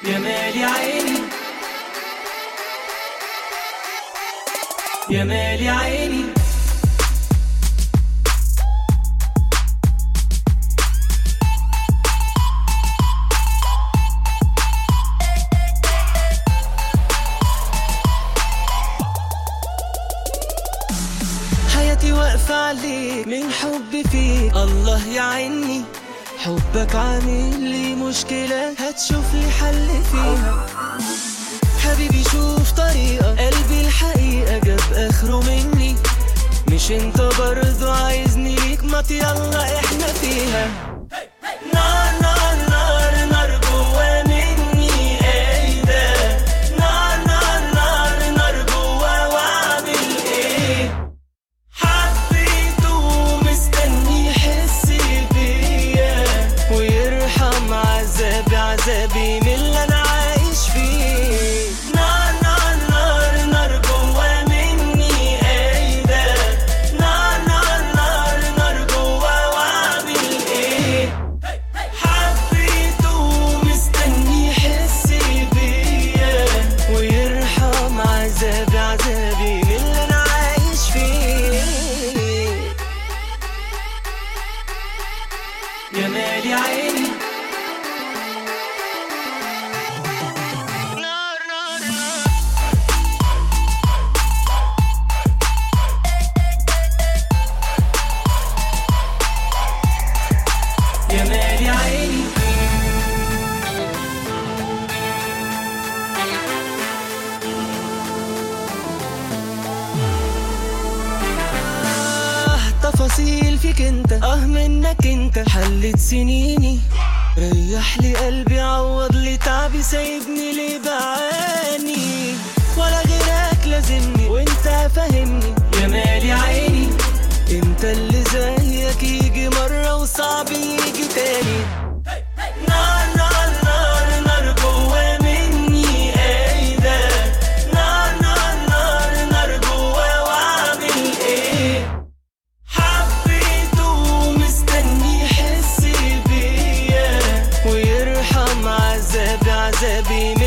يا مال يا عيني، يا مال يا عيني. حياتي واقفة عليك من حبي فيك، الله يعيني. حبك عامل لي مشكلة، هتشوف لي حل فيها. حبيبي شوف طريقة، قلبي الحقيقة جاب اخره مني. مش انت برضو عايزني ليك؟ ما يلا احنا فيها. نار نار نار نار جوا مني، ايه ده؟ نار نار نار نار جوا، واعمل ايه؟ حبيته مستني يحس بيا ويرحم عذابي، عذابي من اللي انا عايش فيه. نار نار نار نار جوا مني، ايه ده؟ نار نار نار نار جوا، واعمل ايه؟ حبيته مستني يحس بيا ويرحم عذابي، عذابي من اللي انا عايش فيه. يا مال يا عيني، نار نار نار. يا مال يا عيني، تفاصيل فيك انت، منك انت حلت سنيني. ريح لي قلبي، عوض لي تعبي، سايبني ليه بعاني؟ ولا غيرك لازمني وانت فاهمني. يا مال يا عيني، انت اللي زيك يجي مرة وصعب يجي تاني. نار نار نار نار جوا مني، ايه ده؟ نار نار نار نار جوا، واعمل ايه؟ حبيته مستني يحس بيا ويرحم عذابي، عذابي